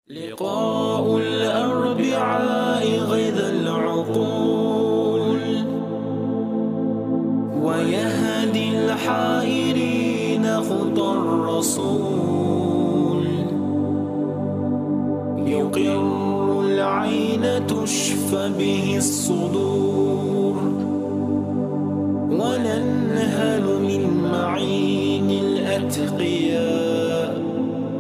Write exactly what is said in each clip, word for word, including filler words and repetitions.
لقاء الأربعاء غيظ العقول ويهدي الحائرين خطى الرسول، يقر العين تشفى به الصدور وننهل من معين الأتقياء.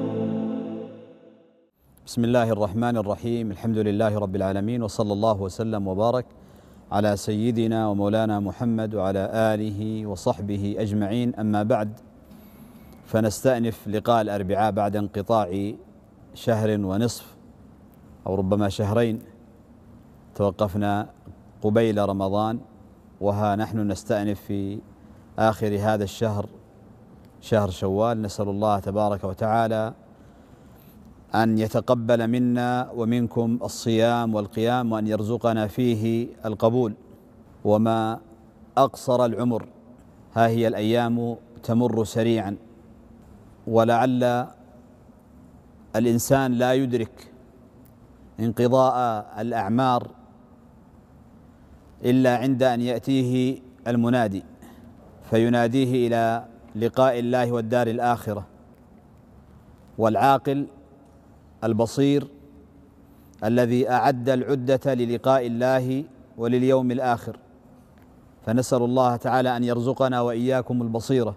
بسم الله الرحمن الرحيم. الحمد لله رب العالمين، وصلى الله وسلم وبارك على سيدنا ومولانا محمد وعلى آله وصحبه أجمعين. أما بعد، فنستأنف لقاء الأربعاء بعد انقطاع شهر ونصف أو ربما شهرين. توقفنا قبيل رمضان، وها نحن نستأنف في آخر هذا الشهر، شهر شوال. نسأل الله تبارك وتعالى أن يتقبل منا ومنكم الصيام والقيام، وأن يرزقنا فيه القبول. وما أقصر العمر، ها هي الأيام تمر سريعا، ولعل الإنسان لا يدرك انقضاء الأعمار إلا عند أن يأتيه المنادي فيناديه إلى لقاء الله والدار الآخرة. والعاقل البصير الذي أعد العدة للقاء الله ولليوم الآخر، فنسأل الله تعالى أن يرزقنا وإياكم البصيرة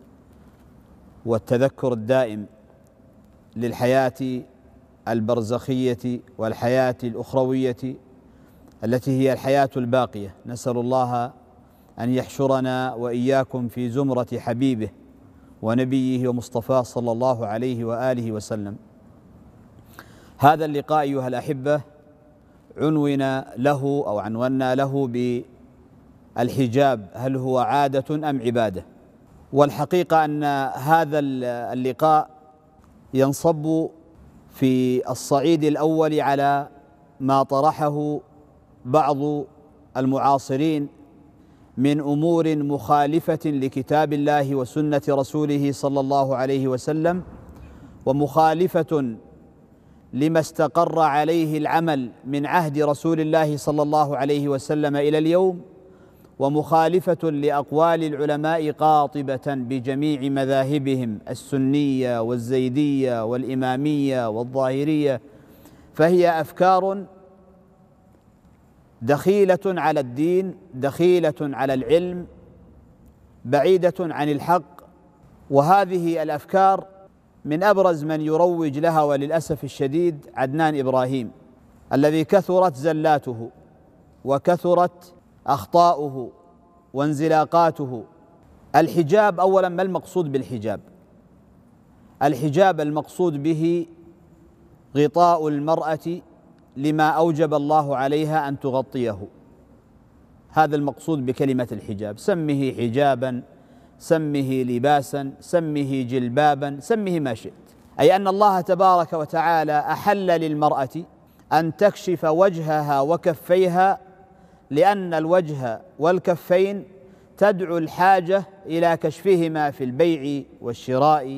والتذكر الدائم للحياة البرزخية والحياة الأخروية التي هي الحياة الباقية. نسأل الله أن يحشرنا وإياكم في زمرة حبيبه ونبيه ومصطفاه صلى الله عليه وآله وسلم. هذا اللقاء أيها الأحبة عنونا له أو عنونا له بالحجاب، هل هو عادة أم عبادة؟ والحقيقة أن هذا اللقاء ينصب في الصعيد الأول على ما طرحه بعض المعاصرين من أمور مخالفة لكتاب الله وسنة رسوله صلى الله عليه وسلم، ومخالفة لما استقر عليه العمل من عهد رسول الله صلى الله عليه وسلم إلى اليوم، ومخالفة لأقوال العلماء قاطبة بجميع مذاهبهم السنية والزيدية والإمامية والظاهرية. فهي أفكار دخيلة على الدين، دخيلة على العلم، بعيدة عن الحق. وهذه الأفكار من أبرز من يروج لها وللأسف الشديد عدنان إبراهيم، الذي كثرت زلاته وكثرت أخطاؤه وانزلاقاته. الحجاب أولا، ما المقصود بالحجاب؟ الحجاب المقصود به غطاء المرأة لما أوجب الله عليها أن تغطيه. هذا المقصود بكلمة الحجاب. سمه حجابا، سمه لباسا، سمه جلبابا، سمه ما شئت، أي أن الله تبارك وتعالى أحل للمرأة أن تكشف وجهها وكفيها، لأن الوجه والكفين تدعو الحاجة إلى كشفهما في البيع والشراء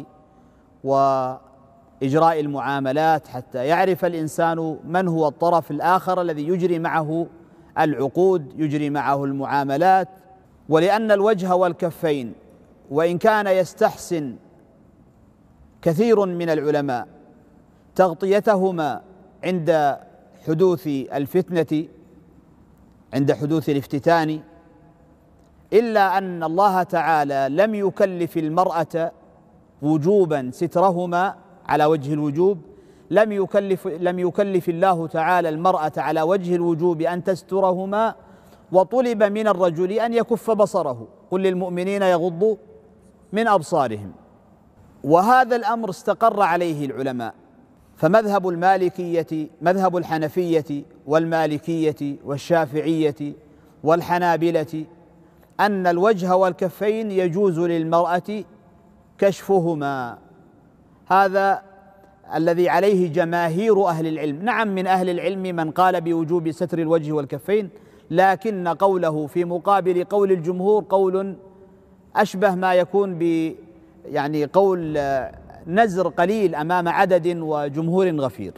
وإجراء المعاملات، حتى يعرف الإنسان من هو الطرف الآخر الذي يجري معه العقود، يجري معه المعاملات. ولأن الوجه والكفين وإن كان يستحسن كثير من العلماء تغطيتهما عند حدوث الفتنة، عند حدوث الافتتان، إلا أن الله تعالى لم يكلف المرأة وجوبا سترهما على وجه الوجوب. لم يكلف لم يكلف الله تعالى المرأة على وجه الوجوب أن تسترهما، وطلب من الرجل أن يكف بصره. قل للمؤمنين يغضوا من أبصارهم. وهذا الأمر استقر عليه العلماء، فمذهب المالكية، مذهب الحنفية والمالكية والشافعية والحنابلة أن الوجه والكفين يجوز للمرأة كشفهما. هذا الذي عليه جماهير أهل العلم. نعم، من أهل العلم من قال بوجوب ستر الوجه والكفين، لكن قوله في مقابل قول الجمهور قول أشبه ما يكون ب يعني قول نزر قليل أمام عدد وجمهور غفير.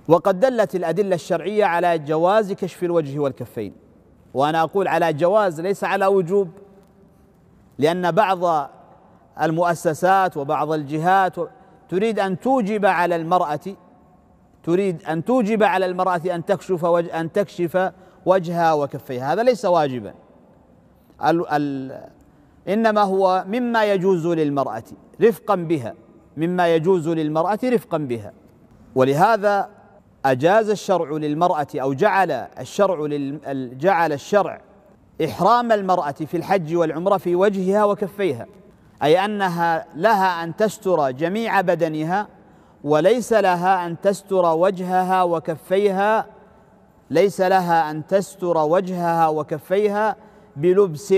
وقد دلت الأدلة الشرعية على جواز كشف الوجه والكفين، وأنا أقول على جواز ليس على وجوب، لأن بعض المؤسسات وبعض الجهات تريد أن توجب على المرأة تريد أن توجب على المرأة أن تكشف وجه أن تكشف وجهها وكفيها. هذا ليس واجبا، ال ال إنما هو مما يجوز للمرأة رفقا بها، مما يجوز للمرأة رفقا بها. ولهذا أجاز الشرع للمرأة أو جعل الشرع جعل الشرع إحرام المرأة في الحج والعمرة في وجهها وكفيها، أي أنها لها أن تستر جميع بدنها، وليس لها أن تستر وجهها وكفيها ليس لها أن تستر وجهها وكفيها بلبس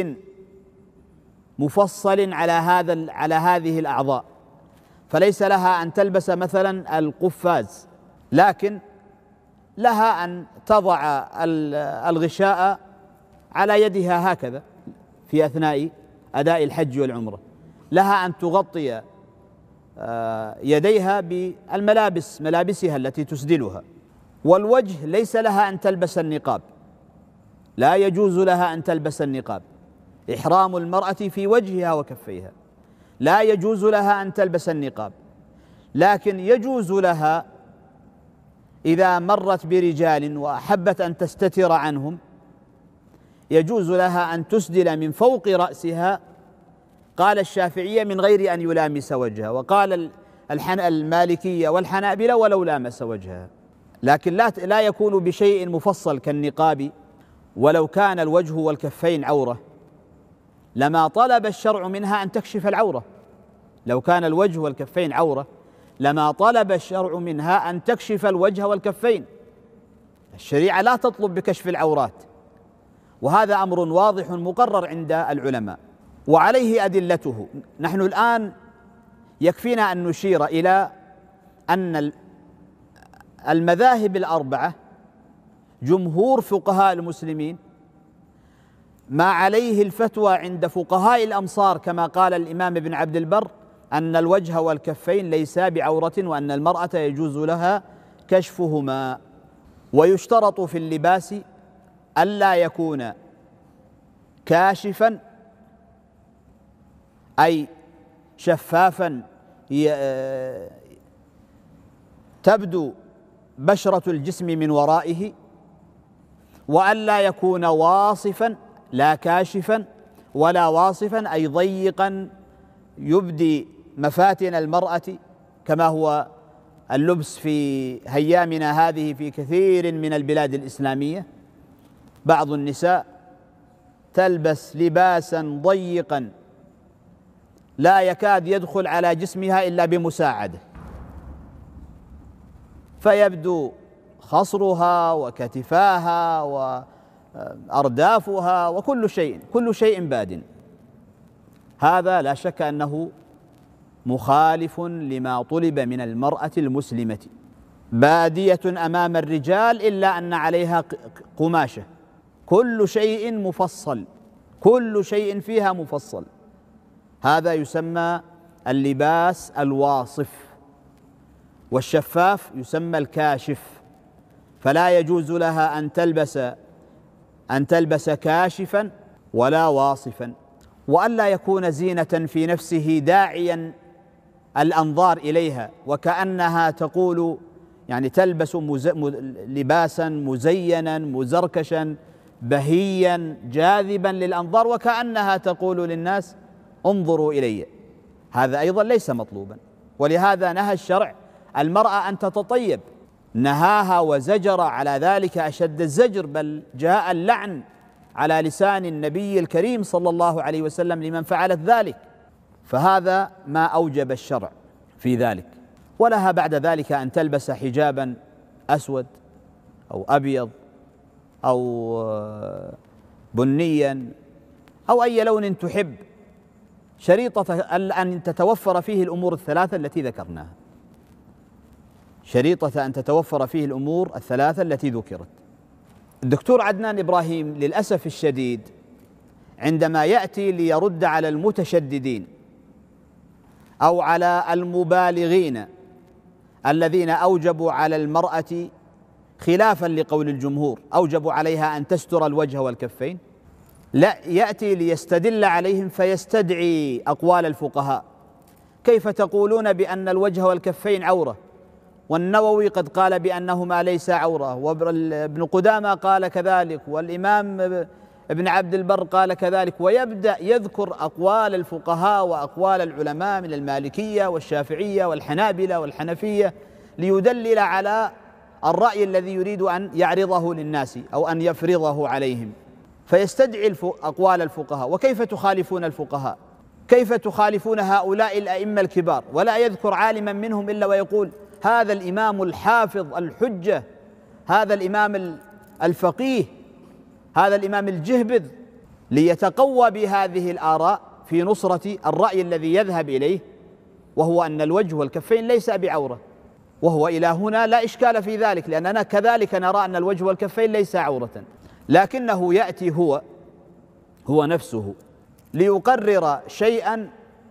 مفصل على هذا على هذه الأعضاء. فليس لها أن تلبس مثلا القفاز، لكن لها أن تضع الغشاء على يدها هكذا في أثناء أداء الحج والعمرة، لها أن تغطي يديها بالملابس ملابسها التي تسدلها. والوجه ليس لها أن تلبس النقاب، لا يجوز لها أن تلبس النقاب. إحرام المرأة في وجهها وكفيها، لا يجوز لها أن تلبس النقاب، لكن يجوز لها إذا مرت برجال وأحبت أن تستتر عنهم، يجوز لها أن تسدل من فوق رأسها، قال الشافعية من غير أن يلامس وجهها، وقال المالكية والحنابلة ولو لامس وجهها، لكن لا لا يكون بشيء مفصل كالنقاب. ولو كان الوجه والكفين عورة لما طلب الشرع منها أن تكشف العورة، لو كان الوجه والكفين عورة لما طلب الشرع منها أن تكشف الوجه والكفين. الشريعة لا تطلب بكشف العورات، وهذا أمر واضح مقرر عند العلماء وعليه أدلته. نحن الآن يكفينا أن نشير إلى أن المذاهب الأربعة جمهور فقهاء المسلمين ما عليه الفتوى عند فقهاء الأمصار كما قال الإمام ابن عبد البر أن الوجه والكفين ليسا بعورة، وأن المرأة يجوز لها كشفهما. ويشترط في اللباس ألا يكون كاشفا أي شفافا تبدو بشرة الجسم من ورائه، وألا يكون واصفا لا كاشفا ولا واصفا أي ضيقا يبدي مفاتن المرأة كما هو اللبس في هيامنا هذه في كثير من البلاد الإسلامية. بعض النساء تلبس لباسا ضيقا لا يكاد يدخل على جسمها إلا بمساعدة، فيبدو خصرها وكتفاها وأردافها وكل شيء كل شيء باد. هذا لا شك أنه مخالف لما طلب من المرأة المسلمة، بادية أمام الرجال إلا أن عليها قماشة، كل شيء مفصل، كل شيء فيها مفصل. هذا يسمى اللباس الواصف، والشفاف يسمى الكاشف. فلا يجوز لها أن تلبس أن تلبس كاشفا ولا واصفا، وألا يكون زينة في نفسه داعيا الأنظار إليها، وكأنها تقول يعني تلبس مز... لباسا مزينا مزركشا بهيا جاذبا للأنظار، وكأنها تقول للناس انظروا إلي. هذا أيضا ليس مطلوبا، ولهذا نهى الشرع المرأة أن تتطيب، نهاها وزجر على ذلك أشد الزجر، بل جاء اللعن على لسان النبي الكريم صلى الله عليه وسلم لمن فعلت ذلك. فهذا ما أوجب الشرع في ذلك. ولها بعد ذلك أن تلبس حجابا أسود أو أبيض أو بنيا أو أي لون تحب، شريطة أن تتوفر فيه الأمور الثلاثة التي ذكرناها، شريطة أن تتوفر فيه الأمور الثلاثة التي ذكرت. الدكتور عدنان إبراهيم للأسف الشديد عندما يأتي ليرد على المتشددين أو على المبالغين الذين أوجبوا على المرأة خلافا لقول الجمهور أوجبوا عليها أن تستر الوجه والكفين، لا، يأتي ليستدل عليهم فيستدعي أقوال الفقهاء. كيف تقولون بأن الوجه والكفين عورة والنووي قد قال بأنهما ليس عورة، وابن قدامة قال كذلك، والإمام ابن عبد البر قال كذلك، ويبدأ يذكر أقوال الفقهاء وأقوال العلماء من المالكية والشافعية والحنابلة والحنفية ليدلل على الرأي الذي يريد أن يعرضه للناس أو أن يفرضه عليهم، فيستدعي أقوال الفقهاء. وكيف تخالفون الفقهاء؟ كيف تخالفون هؤلاء الأئمة الكبار؟ ولا يذكر عالما منهم إلا ويقول هذا الإمام الحافظ الحجة، هذا الإمام الفقيه، هذا الإمام الجهبذ، ليتقوى بهذه الآراء في نصرة الرأي الذي يذهب إليه، وهو أن الوجه والكفين ليس بعورة. وهو إلى هنا لا إشكال في ذلك، لأننا كذلك نرى أن الوجه والكفين ليس عورة، لكنه يأتي هو هو نفسه ليقرر شيئا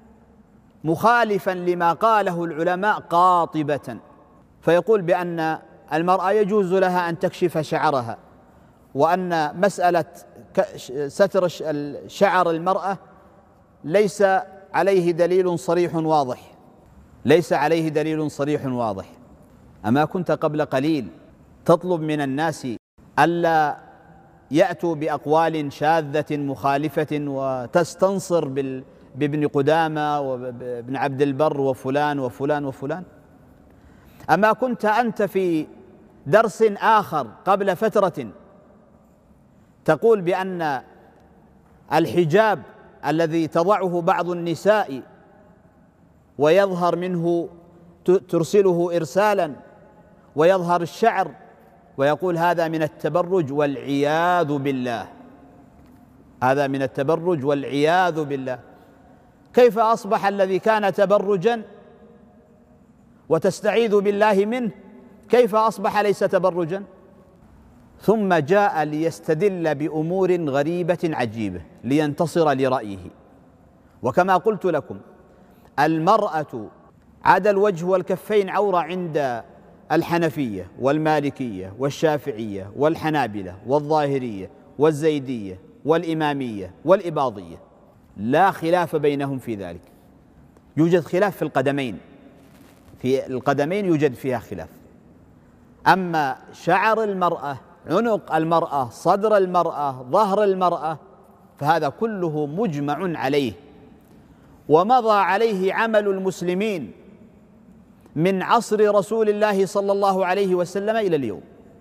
مخالفا لما قاله العلماء قاطبة، فيقول بأن المرأة يجوز لها أن تكشف شعرها، وأن مسألة ستر شعر المرأة ليس عليه دليل صريح واضح، ليس عليه دليل صريح واضح. أما كنت قبل قليل تطلب من الناس ألا يأتوا بأقوال شاذة مخالفة وتستنصر بابن قدامة وابن عبد البر وفلان وفلان وفلان؟ أما كنت أنت في درس آخر قبل فترة تقول بأن الحجاب الذي تضعه بعض النساء ويظهر منه ترسله إرسالا ويظهر الشعر، ويقول هذا من التبرج والعياذ بالله، هذا من التبرج والعياذ بالله. كيف أصبح الذي كان تبرجا وتستعيذ بالله منه، كيف أصبح ليس تبرجا؟ ثم جاء ليستدل بأمور غريبة عجيبة لينتصر لرأيه. وكما قلت لكم، المرأة عدا الوجه والكفين عورة عند الحنفية والمالكية والشافعية والحنابلة والظاهرية والزيدية والإمامية والإباضية، لا خلاف بينهم في ذلك. يوجد خلاف في القدمين، في القدمين يوجد فيها خلاف. أما شعر المرأة، عنق المرأة، صدر المرأة، ظهر المرأة، فهذا كله مجمع عليه ومضى عليه عمل المسلمين من عصر رسول الله صلى الله عليه وسلم إلى اليوم.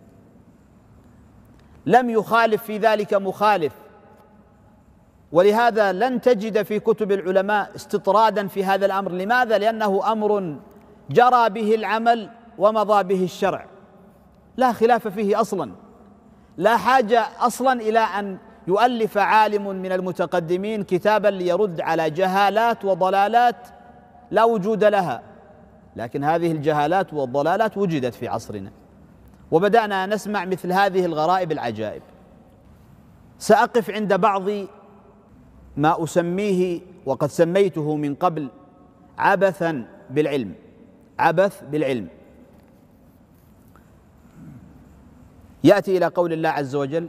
لم يخالف في ذلك مخالف، ولهذا لن تجد في كتب العلماء استطرادا في هذا الأمر. لماذا؟ لأنه أمر جرى به العمل ومضى به الشرع، لا خلاف فيه أصلا، لا حاجة أصلا إلى أن يؤلف عالم من المتقدمين كتابا ليرد على جهالات وضلالات لا وجود لها. لكن هذه الجهالات والضلالات وجدت في عصرنا، وبدأنا نسمع مثل هذه الغرائب العجائب. سأقف عند بعض ما أسميه وقد سميته من قبل عبثا بالعلم، عبث بالعلم. يأتي إلى قول الله عز وجل: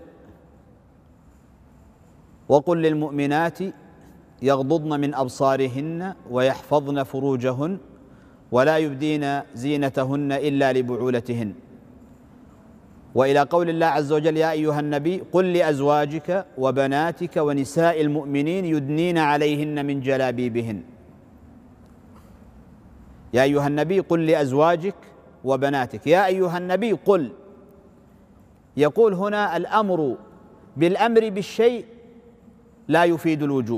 وقل للمؤمنات يغضضن من أبصارهن ويحفظن فروجهن ولا يبدين زينتهن إلا لبعولتهن. وإلى قول الله عز وجل: يا أيها النبي قل لأزواجك وبناتك ونساء المؤمنين يدنين عليهن من جلابيبهن. يا أيها النبي قل لأزواجك وبناتك، يا أيها النبي قل. يقول هنا الأمر بالأمر بالشيء لا يفيد الوجوب،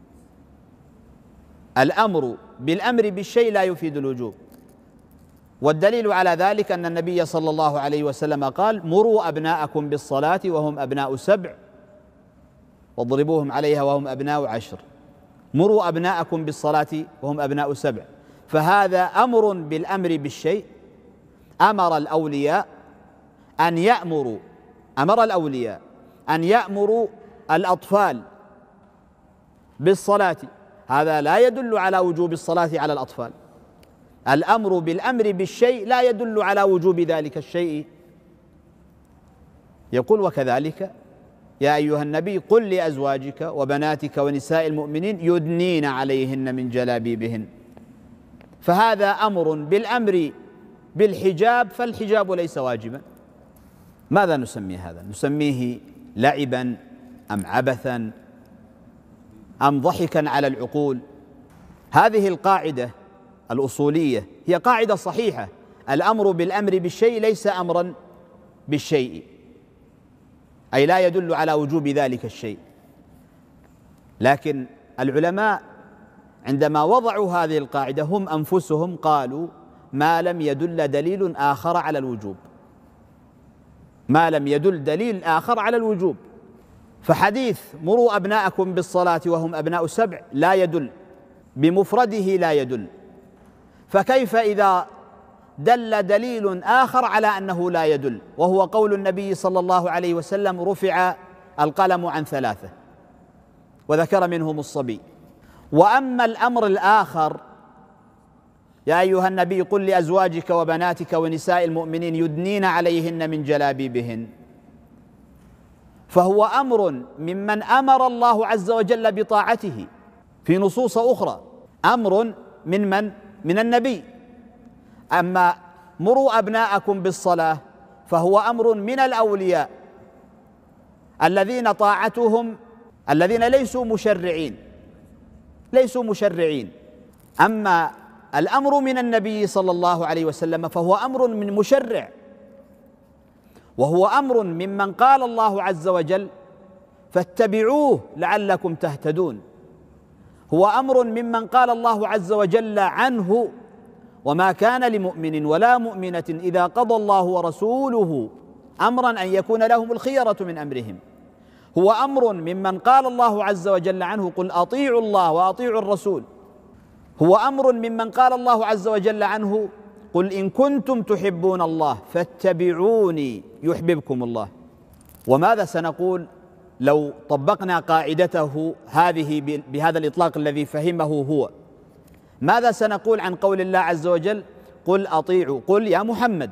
الأمر بالأمر بالشيء لا يفيد الوجوب. والدليل على ذلك أن النبي صلى الله عليه وسلم قال: مروا أبناءكم بالصلاة وهم أبناء سبع واضربوهم عليها وهم أبناء عشر. مروا أبناءكم بالصلاة وهم أبناء سبع، فهذا أمر بالأمر بالشيء. أمر الأولياء أن يأمروا أمر الأولياء أن يأمروا الأطفال بالصلاة، هذا لا يدل على وجوب الصلاة على الأطفال. الأمر بالأمر بالشيء لا يدل على وجوب ذلك الشيء يقول: وكذلك يا أيها النبي قل لأزواجك وبناتك ونساء المؤمنين يدنين عليهن من جلابيبهن. فهذا أمر بالأمر بالحجاب، فالحجاب ليس واجبا. ماذا نسمي هذا؟ نسميه لعبا أم عبثا أم ضحكا على العقول؟ هذه القاعدة الأصولية هي قاعدة صحيحة: الأمر بالأمر بالشيء ليس أمرا بالشيء، أي لا يدل على وجوب ذلك الشيء. لكن العلماء عندما وضعوا هذه القاعدة هم أنفسهم قالوا: ما لم يدل دليل آخر على الوجوب، ما لم يدل دليل آخر على الوجوب. فحديث مروا أبناءكم بالصلاة وهم أبناء سبع لا يدل، بمفرده لا يدل، فكيف إذا دل دليل آخر على أنه لا يدل، وهو قول النبي صلى الله عليه وسلم: رفع القلم عن ثلاثة، وذكر منهم الصبي. وأما الأمر الآخر: يا أيها النبي قل لأزواجك وبناتك ونساء المؤمنين يدنين عليهن من جلابيبهن، فهو أمر ممن أمر الله عز وجل بطاعته في نصوص أخرى، أمر من من؟ من النبي. أما مروا أبناءكم بالصلاة فهو أمر من الأولياء الذين طاعتهم الذين ليسوا مشرعين ليسوا مشرعين أما الأمر من النبي صلى الله عليه وسلم فهو أمر من مشرع، وهو أمر ممن قال الله عز وجل: فاتبعوه لعلكم تهتدون. هو أمر ممن قال الله عز وجل عنه: وما كان لمؤمن ولا مؤمنة إذا قضى الله ورسوله أمرا أن يكون لهم الخيرة من أمرهم. هو أمر ممن قال الله عز وجل عنه: قل أطيعوا الله وأطيعوا الرسول. هو أمر ممن قال الله عز وجل عنه: قل إن كنتم تحبون الله فاتبعوني يحببكم الله. وماذا سنقول لو طبقنا قاعدته هذه بهذا الإطلاق الذي فهمه هو؟ ماذا سنقول عن قول الله عز وجل: قل أطيعوا، قل يا محمد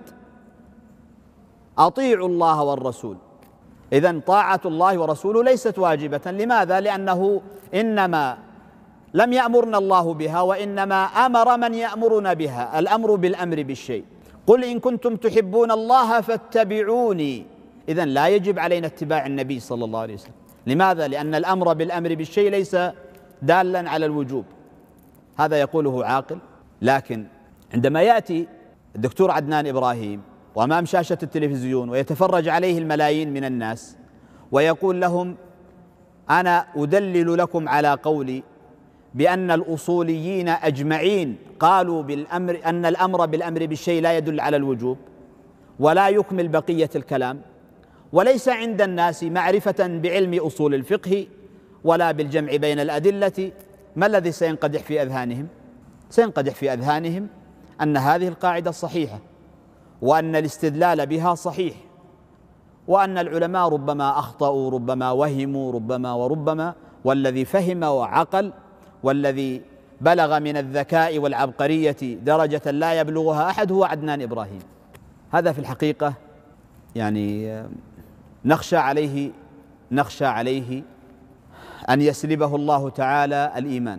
أطيعوا الله والرسول. إذن طاعة الله ورسوله ليست واجبة. لماذا؟ لأنه إنما لم يأمرنا الله بها، وإنما أمر من يأمرنا بها، الأمر بالأمر بالشيء. قل إن كنتم تحبون الله فاتبعوني، إذن لا يجب علينا اتباع النبي صلى الله عليه وسلم. لماذا؟ لأن الأمر بالأمر بالشيء ليس دالا على الوجوب. هذا يقوله عاقل. لكن عندما يأتي الدكتور عدنان إبراهيم وأمام شاشة التلفزيون ويتفرج عليه الملايين من الناس ويقول لهم: أنا أدلل لكم على قولي بأن الأصوليين أجمعين قالوا بالأمر أن الأمر بالأمر بالشيء لا يدل على الوجوب ولا يكمل بقية الكلام، وليس عند الناس معرفة بعلم أصول الفقه ولا بالجمع بين الأدلة، ما الذي سينقدح في أذهانهم؟ سينقدح في أذهانهم أن هذه القاعدة صحيحة، وأن الاستدلال بها صحيح، وأن العلماء ربما أخطأوا، ربما وهموا، ربما وربما، والذي فهم وعقل والذي بلغ من الذكاء والعبقرية درجة لا يبلغها أحد هو عدنان إبراهيم. هذا في الحقيقة يعني نخشى عليه نخشى عليه أن يسلبه الله تعالى الإيمان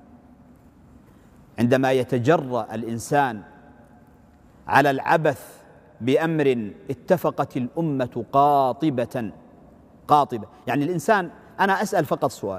عندما يتجرأ الإنسان على العبث بأمر اتفقت الأمة قاطبة قاطبة. يعني الإنسان، أنا أسأل فقط سؤال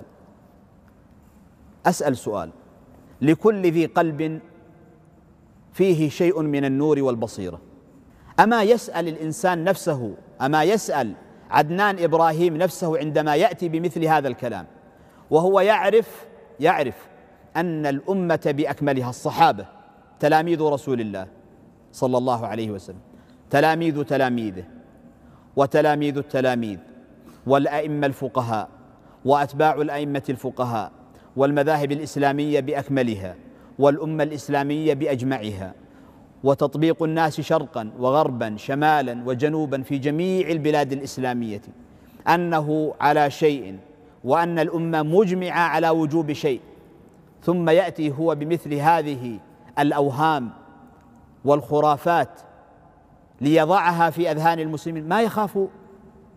أسأل سؤال لكل ذي قلب فيه شيء من النور والبصيرة: أما يسأل الإنسان نفسه، أما يسأل عدنان إبراهيم نفسه عندما يأتي بمثل هذا الكلام وهو يعرف يعرف أن الأمة بأكملها الصحابة تلاميذ رسول الله صلى الله عليه وسلم، تلاميذ تلاميذه وتلاميذ التلاميذ والأئمة الفقهاء وأتباع الأئمة الفقهاء والمذاهب الإسلامية بأكملها والأمة الإسلامية بأجمعها، وتطبيق الناس شرقا وغربا شمالا وجنوبا في جميع البلاد الإسلامية أنه على شيء، وأن الأمة مجمعة على وجوب شيء، ثم يأتي هو بمثل هذه الأوهام والخرافات ليضعها في أذهان المسلمين. ما يخاف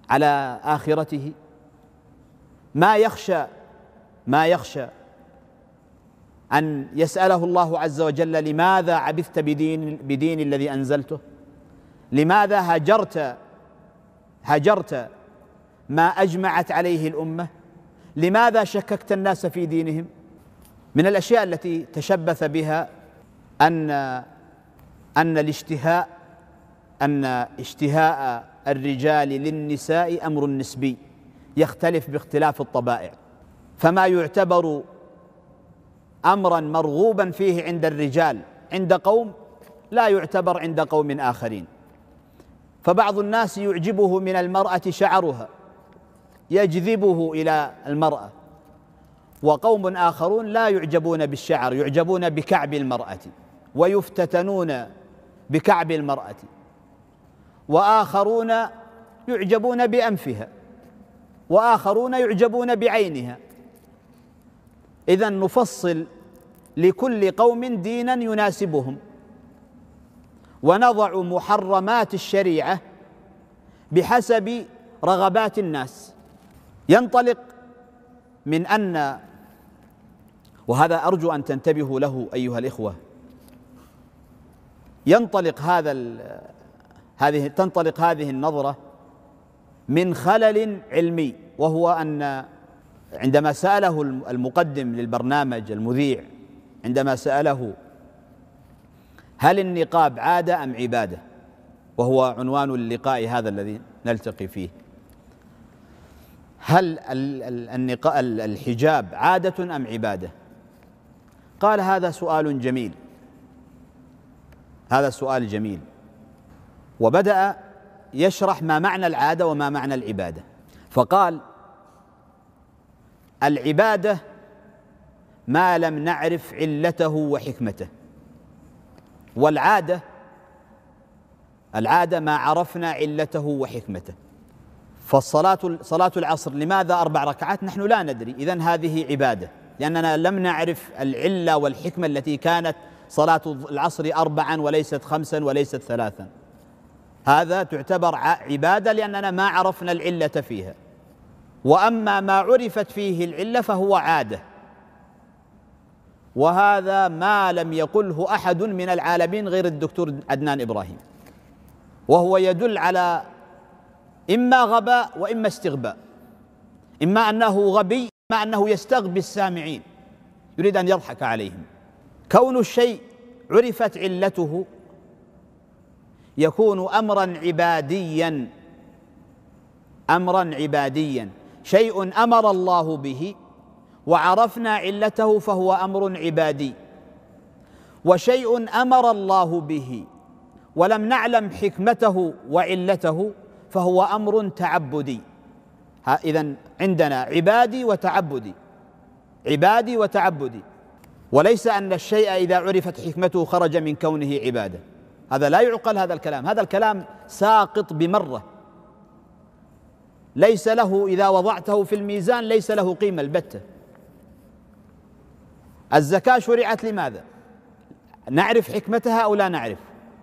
على آخرته، ما يخشى ما يخشى أن يسأله الله عز وجل: لماذا عبثت بدين بدين الذي أنزلته؟ لماذا هجرت هجرت ما أجمعت عليه الأمة؟ لماذا شككت الناس في دينهم؟ من الأشياء التي تشبث بها أن أن الاشتهاء أن اشتهاء الرجال للنساء أمر نسبي يختلف باختلاف الطبائع، فما يعتبر أمرا مرغوبا فيه عند الرجال عند قوم لا يعتبر عند قوم آخرين. فبعض الناس يعجبه من المرأة شعرها، يجذبه إلى المرأة، وقوم آخرون لا يعجبون بالشعر، يعجبون بكعب المرأة ويفتتنون بكعب المرأة، وآخرون يعجبون بأنفها، وآخرون يعجبون بعينها. إذن نفصل لكل قوم دينا يناسبهم، ونضع محرمات الشريعة بحسب رغبات الناس. ينطلق من أن، وهذا أرجو أن تنتبهوا له أيها الإخوة، ينطلق هذا هذه تنطلق هذه النظرة من خلل علمي، وهو أن عندما سأله المقدم للبرنامج المذيع، عندما سأله: هل النقاب عادة أم عبادة؟ وهو عنوان اللقاء هذا الذي نلتقي فيه. هل الحجاب عادة أم عبادة؟ قال: هذا سؤال جميل، هذا سؤال جميل. وبدأ يشرح ما معنى العادة وما معنى العبادة، فقال: العبادة ما لم نعرف علته وحكمته، والعادة العادة ما عرفنا علته وحكمته. فالصلاة صلاة العصر لماذا أربع ركعات؟ نحن لا ندري، إذن هذه عبادة، لأننا لم نعرف العلة والحكمة التي كانت صلاة العصر أربعا وليست خمسا وليست ثلاثا. هذا تعتبر عبادة لأننا ما عرفنا العلة فيها. وأما ما عرفت فيه العلة فهو عادة، وهذا ما لم يقله أحد من العالمين غير الدكتور عدنان إبراهيم، وهو يدل على إما غباء وإما استغباء، إما أنه غبي إما أنه يستغبي السامعين، يريد أن يضحك عليهم. كون الشيء عرفت علته يكون أمرا عباديا، أمرا عباديا، شيء أمر الله به وعرفنا علته فهو أمر عبادي، وشيء أمر الله به ولم نعلم حكمته وعلته فهو أمر تعبدي. إذن عندنا عبادي وتعبدي، عبادي وتعبدي، وليس أن الشيء إذا عرفت حكمته خرج من كونه عبادة. هذا لا يعقل، هذا الكلام هذا الكلام ساقط بمرة، ليس له إذا وضعته في الميزان ليس له قيمة البتة. الزكاة شرعت لماذا؟ نعرف حكمتها أو لا نعرف؟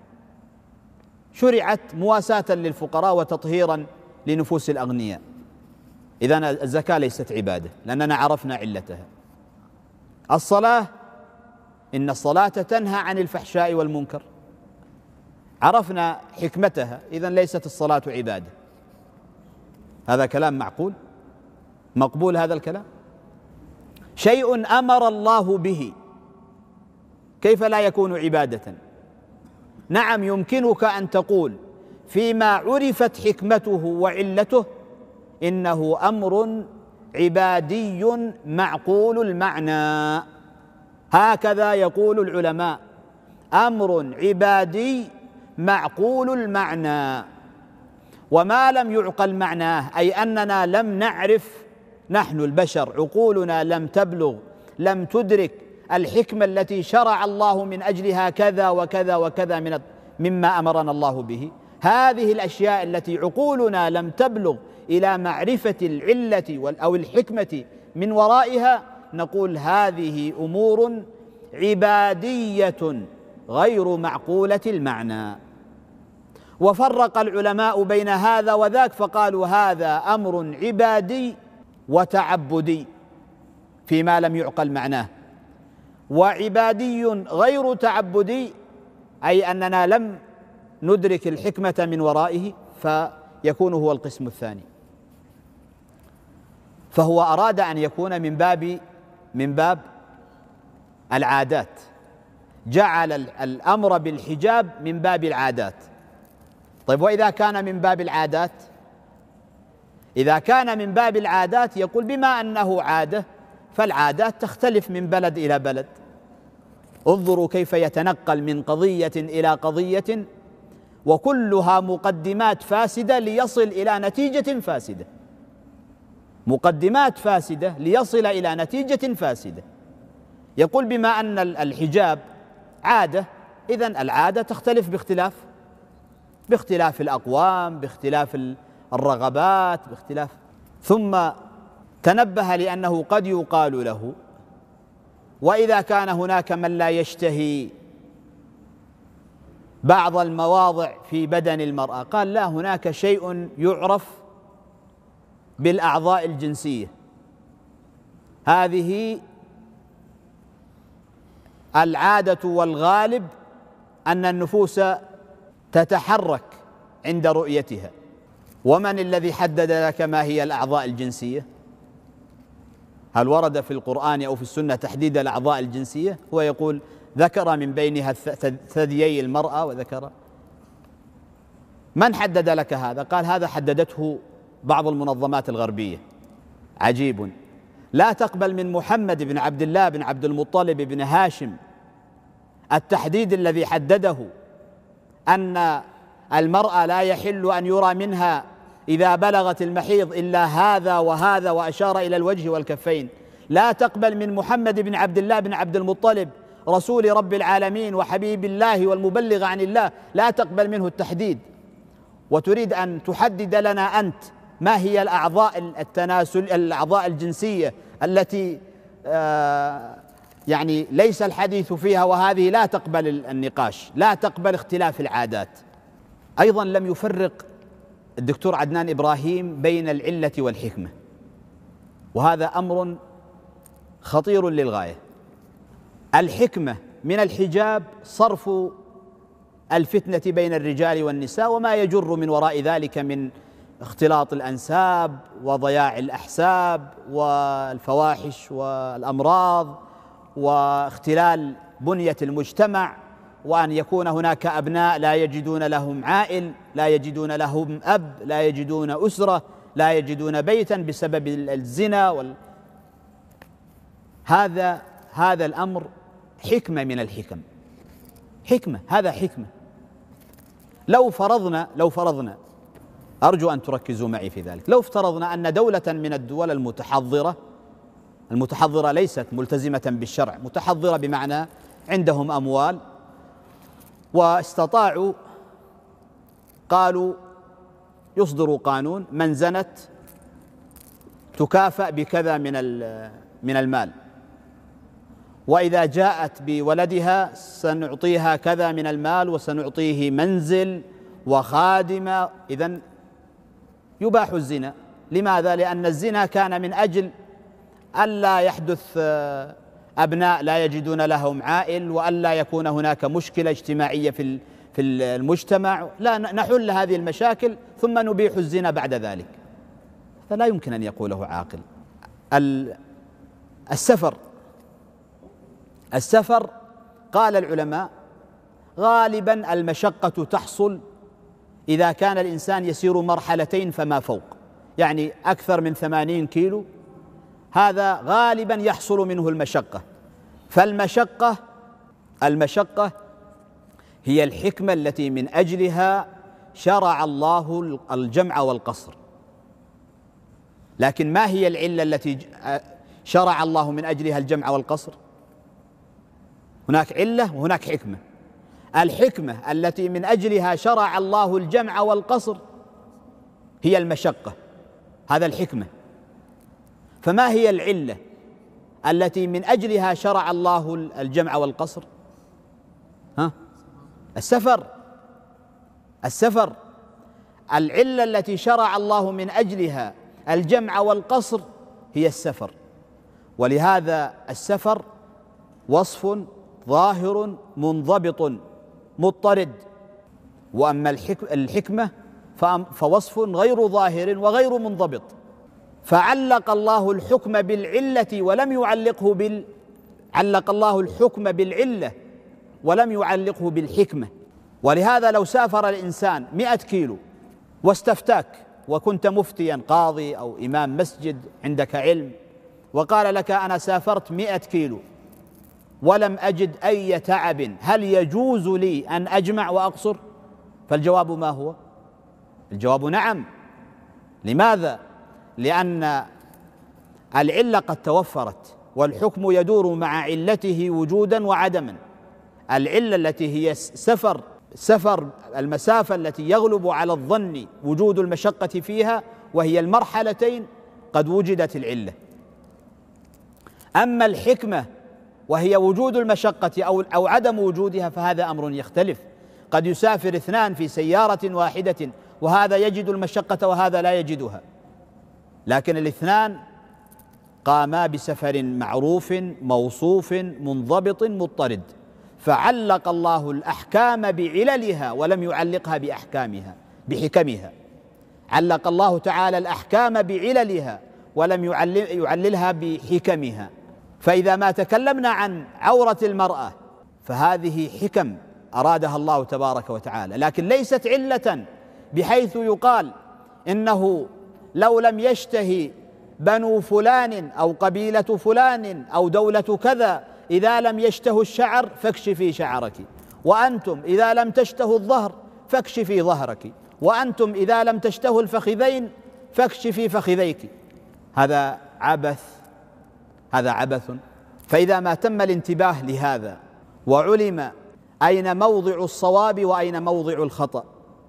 شرعت مواساة للفقراء وتطهيرا لنفوس الأغنياء. إذن الزكاة ليست عبادة لأننا عرفنا علتها. الصلاة، إن الصلاة تنهى عن الفحشاء والمنكر، عرفنا حكمتها، إذن ليست الصلاة عبادة. هذا كلام معقول؟ مقبول هذا الكلام؟ شيء أمر الله به كيف لا يكون عبادة؟ نعم، يمكنك أن تقول فيما عرفت حكمته وعلته إنه أمر عبادي معقول المعنى، هكذا يقول العلماء: أمر عبادي معقول المعنى. وما لم يعقل معناه أي أننا لم نعرف، نحن البشر عقولنا لم تبلغ، لم تدرك الحكمة التي شرع الله من أجلها كذا وكذا وكذا من مما أمرنا الله به. هذه الأشياء التي عقولنا لم تبلغ إلى معرفة العلة أو الحكمة من ورائها، نقول هذه أمور عبادية غير معقولة المعنى. وفرق العلماء بين هذا وذاك فقالوا هذا أمر عبادي وتعبدي فيما لم يعقل معناه، وعبادي غير تعبدي أي أننا لم ندرك الحكمة من ورائه فيكون هو القسم الثاني. فهو أراد أن يكون من باب من باب العادات، جعل الأمر بالحجاب من باب العادات. طيب وإذا كان من باب العادات، إذا كان من باب العادات يقول بما أنه عادة فالعادات تختلف من بلد إلى بلد. انظروا كيف يتنقل من قضية إلى قضية وكلها مقدمات فاسدة ليصل إلى نتيجة فاسدة، مقدمات فاسدة ليصل إلى نتيجة فاسدة. يقول بما أن الحجاب عادة، إذن العادة تختلف باختلاف باختلاف الأقوام، باختلاف الرغبات، باختلاف. ثم تنبه لأنه قد يقال له وإذا كان هناك من لا يشتهي بعض المواضع في بدن المرأة، قال لا، هناك شيء يعرف بالأعضاء الجنسية، هذه العادة والغالب أن النفوس تتحرك عند رؤيتها. ومن الذي حدد لك ما هي الأعضاء الجنسية؟ هل ورد في القرآن أو في السنة تحديد الأعضاء الجنسية؟ هو يقول ذكر من بينها ثديي المرأة وذكر. من حدد لك هذا؟ قال هذا حددته بعض المنظمات الغربية. عجيب، لا تقبل من محمد بن عبد الله بن عبد المطلب بن هاشم التحديد الذي حدده أن المرأة لا يحل أن يرى منها إذا بلغت المحيض إلا هذا وهذا، وأشار إلى الوجه والكفين. لا تقبل من محمد بن عبد الله بن عبد المطلب رسول رب العالمين وحبيب الله والمبلغ عن الله، لا تقبل منه التحديد، وتريد أن تحدد لنا أنت ما هي الأعضاء التناسل الأعضاء الجنسية التي آه يعني ليس الحديث فيها، وهذه لا تقبل النقاش، لا تقبل اختلاف العادات. أيضا لم يفرق الدكتور عدنان إبراهيم بين العلة والحكمة، وهذا أمر خطير للغاية. الحكمة من الحجاب صرف الفتنة بين الرجال والنساء وما يجر من وراء ذلك من اختلاط الأنساب وضياع الأحساب والفواحش والأمراض واختلال بنية المجتمع، وأن يكون هناك أبناء لا يجدون لهم عائل، لا يجدون لهم أب، لا يجدون أسرة، لا يجدون بيتا بسبب الزنا وال... هذا هذا الأمر حكمة من الحكم، حكمة، هذا حكمة. لو فرضنا لو فرضنا أرجو أن تركزوا معي في ذلك، لو افترضنا أن دولة من الدول المتحضرة، المتحضرة ليست ملتزمة بالشرع، متحضرة بمعنى عندهم أموال، واستطاعوا قالوا يصدروا قانون من زنت تكافأ بكذا من من المال، وإذا جاءت بولدها سنعطيها كذا من المال وسنعطيه منزل وخادمة. إذن يباح الزنا. لماذا؟ لأن الزنا كان من أجل ألا يحدث أبناء لا يجدون لهم عائل، وألا يكون هناك مشكلة اجتماعية في في المجتمع. لا نحل هذه المشاكل ثم نبيح الزنا بعد ذلك. فلا يمكن أن يقوله عاقل. السفر السفر قال العلماء غالبا المشقة تحصل إذا كان الإنسان يسير مرحلتين فما فوق، يعني أكثر من ثمانين كيلو، هذا غالبا يحصل منه المشقة. فالمشقة المشقة هي الحكمة التي من أجلها شرع الله الجمع والقصر. لكن ما هي العلة التي شرع الله من أجلها الجمع والقصر؟ هناك علة وهناك حكمة. الحكمة التي من أجلها شرع الله الجمع والقصر هي المشقة، هذا الحكمة. فما هي العلة التي من أجلها شرع الله الجمع والقصر؟ ها؟ السفر. السفر العلة التي شرع الله من أجلها الجمع والقصر هي السفر، ولهذا السفر وصف ظاهر منضبط مضطرد، وأما الحكمة فوصف غير ظاهر وغير منضبط، فعلق الله الحكم بالعلة ولم يعلقه بال علق الله الحكم بالعلة ولم يعلقه بالحكمة. ولهذا لو سافر الإنسان مئة كيلو واستفتاك وكنت مفتيا قاضي أو إمام مسجد عندك علم، وقال لك أنا سافرت مئة كيلو ولم أجد أي تعب، هل يجوز لي أن أجمع وأقصر؟ فالجواب ما هو؟ الجواب نعم. لماذا؟ لأن العلة قد توفرت، والحكم يدور مع علته وجودا وعدما. العلة التي هي سفر سفر المسافة التي يغلب على الظن وجود المشقة فيها، وهي المرحلتين، قد وجدت العلة. أما الحكمة وهي وجود المشقة أو أو عدم وجودها فهذا أمر يختلف. قد يسافر اثنان في سيارة واحدة وهذا يجد المشقة وهذا لا يجدها، لكن الاثنان قاما بسفر معروف موصوف منضبط مضطرد، فعلق الله الأحكام بعللها ولم يعلقها بأحكامها بحكمها. علق الله تعالى الأحكام بعللها ولم يعللها بحكمها. فإذا ما تكلمنا عن عورة المرأة فهذه حكم أرادها الله تبارك وتعالى، لكن ليست علة بحيث يقال إنه لو لم يشتهي بنو فلان أو قبيلة فلان أو دولة كذا إذا لم يشتهوا الشعر فاكشفي شعرك، وأنتم إذا لم تشتهوا الظهر فاكشفي ظهرك، وأنتم إذا لم تشتهوا الفخذين فاكشفي فخذيك. هذا عبث، هذا عبث. فإذا ما تم الانتباه لهذا وعلم أين موضع الصواب وأين موضع الخطأ،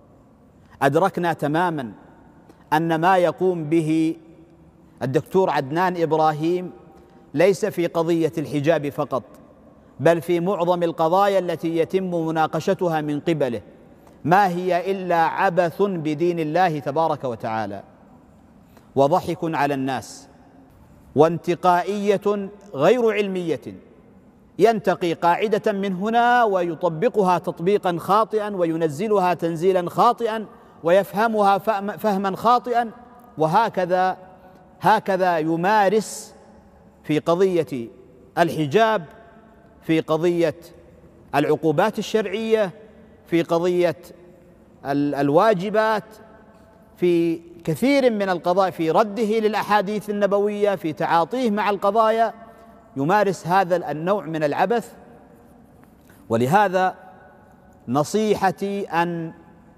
أدركنا تماما أن ما يقوم به الدكتور عدنان إبراهيم ليس في قضية الحجاب فقط، بل في معظم القضايا التي يتم مناقشتها من قبله ما هي إلا عبث بدين الله تبارك وتعالى، وضحك على الناس، وانتقائية غير علمية، ينتقي قاعدة من هنا ويطبقها تطبيقا خاطئا وينزلها تنزيلا خاطئا ويفهمها فهما خاطئا، وهكذا هكذا يمارس في قضية الحجاب، في قضية العقوبات الشرعية، في قضية الواجبات، في كثير من القضايا، في رده للأحاديث النبوية، في تعاطيه مع القضايا، يمارس هذا النوع من العبث. ولهذا نصيحتي أن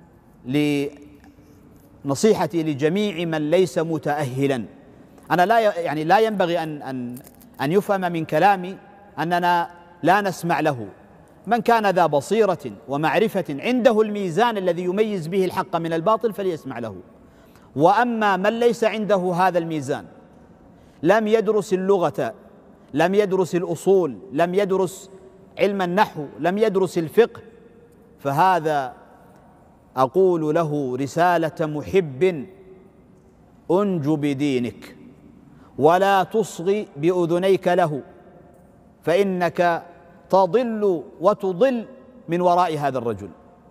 نصيحتي لجميع من ليس متأهلا، أنا لا يعني لا ينبغي أن أن أن يفهم من كلامي أننا لا نسمع له. من كان ذا بصيرة ومعرفة عنده الميزان الذي يميز به الحق من الباطل فليسمع له. وأما من ليس عنده هذا الميزان، لم يدرس اللغة، لم يدرس الأصول، لم يدرس علم النحو، لم يدرس الفقه، فهذا أقول له رسالة محب: أنج بدينك ولا تصغي بأذنيك له، فإنك تضل وتضل من وراء هذا الرجل.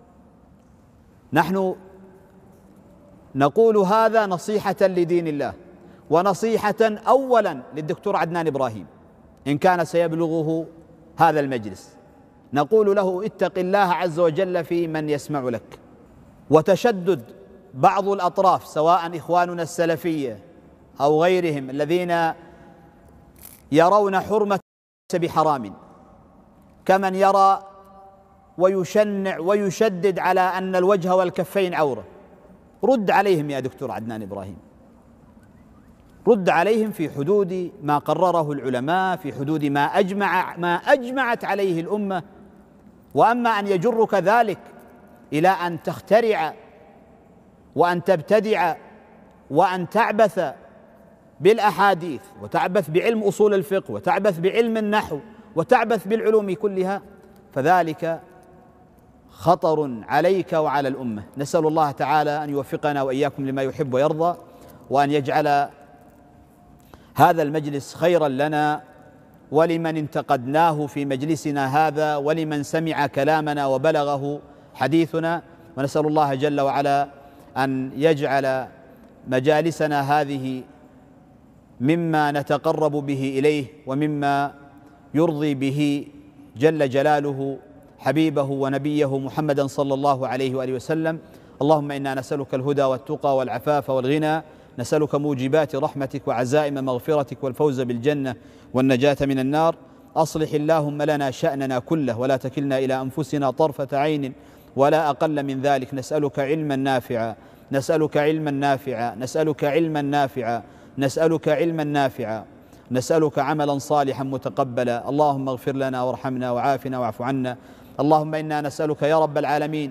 نحن نقول هذا نصيحة لدين الله، ونصيحة أولا للدكتور عدنان إبراهيم إن كان سيبلغه هذا المجلس. نقول له: اتق الله عز وجل في من يسمع لك. وتشدد بعض الأطراف سواء إخواننا السلفية أو غيرهم الذين يرون حرمة بحرام، كمن يرى ويشنع ويشدد على أن الوجه والكفين عورة، رد عليهم يا دكتور عدنان إبراهيم، رد عليهم في حدود ما قرره العلماء، في حدود ما أجمع ما أجمعت عليه الأمة. وأما أن يجرك ذلك إلى أن تخترع وأن تبتدع وأن تعبث بالأحاديث وتعبث بعلم أصول الفقه وتعبث بعلم النحو وتعبث بالعلوم كلها، فذلك خطر عليك وعلى الأمة. نسأل الله تعالى أن يوفقنا وإياكم لما يحب ويرضى، وأن يجعل هذا المجلس خيرا لنا ولمن انتقدناه في مجلسنا هذا ولمن سمع كلامنا وبلغه حديثنا. ونسأل الله جل وعلا أن يجعل مجالسنا هذه مما نتقرب به إليه ومما يرضي به جل جلاله حبيبه ونبيه محمدا صلى الله عليه وآله وسلم. اللهم إنا نسألك الهدى والتقى والعفاف والغنى، نسألك موجبات رحمتك وعزائم مغفرتك والفوز بالجنة والنجاة من النار. أصلح اللهم لنا شأننا كله ولا تكلنا إلى أنفسنا طرفة عين ولا أقل من ذلك. نسألك علما نافعا، نسألك علما نافعا، نسألك علما نافعا، نسألك علما نافعا، نسألك عملا صالحا متقبلا. اللهم اغفر لنا وارحمنا وعافنا واعف عنا. اللهم إنا نسألك يا رب العالمين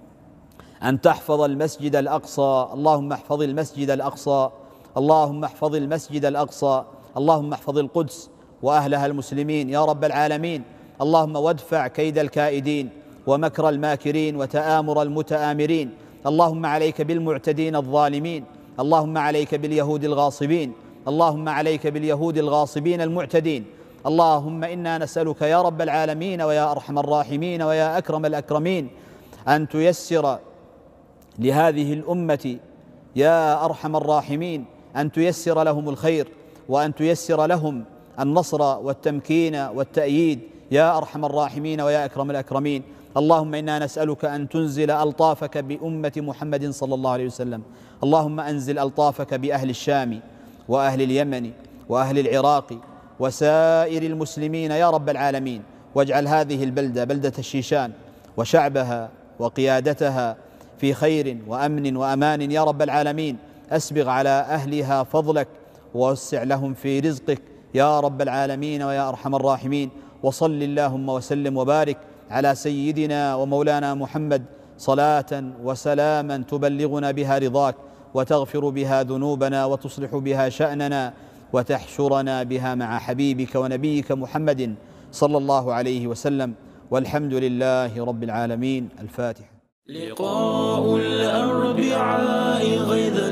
أن تحفظ المسجد الأقصى. اللهم احفظ المسجد الأقصى، اللهم احفظ المسجد الأقصى، اللهم احفظ القدس وأهلها المسلمين يا رب العالمين. اللهم وادفع كيد الكائدين ومكر الماكرين وتآمر المتآمرين. اللهم عليك بالمعتدين الظالمين، اللهم عليك باليهود الغاصبين، اللهم عليك باليهود الغاصبين المعتدين. اللهم إنا نسألك يا رب العالمين ويا أرحم الراحمين ويا أكرم الأكرمين أن تيسر لهذه الأمة يا أرحم الراحمين، أن تيسر لهم الخير وأن تيسر لهم النصر والتمكين والتأييد يا أرحم الراحمين ويا أكرم الأكرمين. اللهم إنا نسألك أن تنزل ألطافك بأمة محمد صلى الله عليه وسلم. اللهم أنزل ألطافك بأهل الشام وأهل اليمن وأهل العراق وسائر المسلمين يا رب العالمين، واجعل هذه البلدة بلدة الشيشان وشعبها وقيادتها في خير وأمن وأمان يا رب العالمين. أسبغ على أهلها فضلك ووسع لهم في رزقك يا رب العالمين ويا أرحم الراحمين. وصل اللهم وسلم وبارك على سيدنا ومولانا محمد صلاة وسلاما تبلغنا بها رضاك وتغفر بها ذنوبنا وتصلح بها شأننا وتحشرنا بها مع حبيبك ونبيك محمد صلى الله عليه وسلم. والحمد لله رب العالمين. الفاتحة. لقاء الأربعاء غذا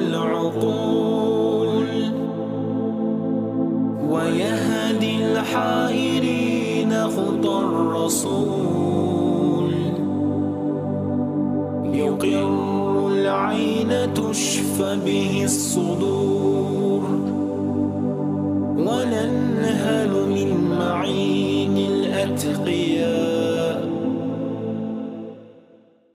العقول ويهدي الحائرين خطى الرسول، يقر العين تشفى به الصدور، وننهل من معين الأتقياء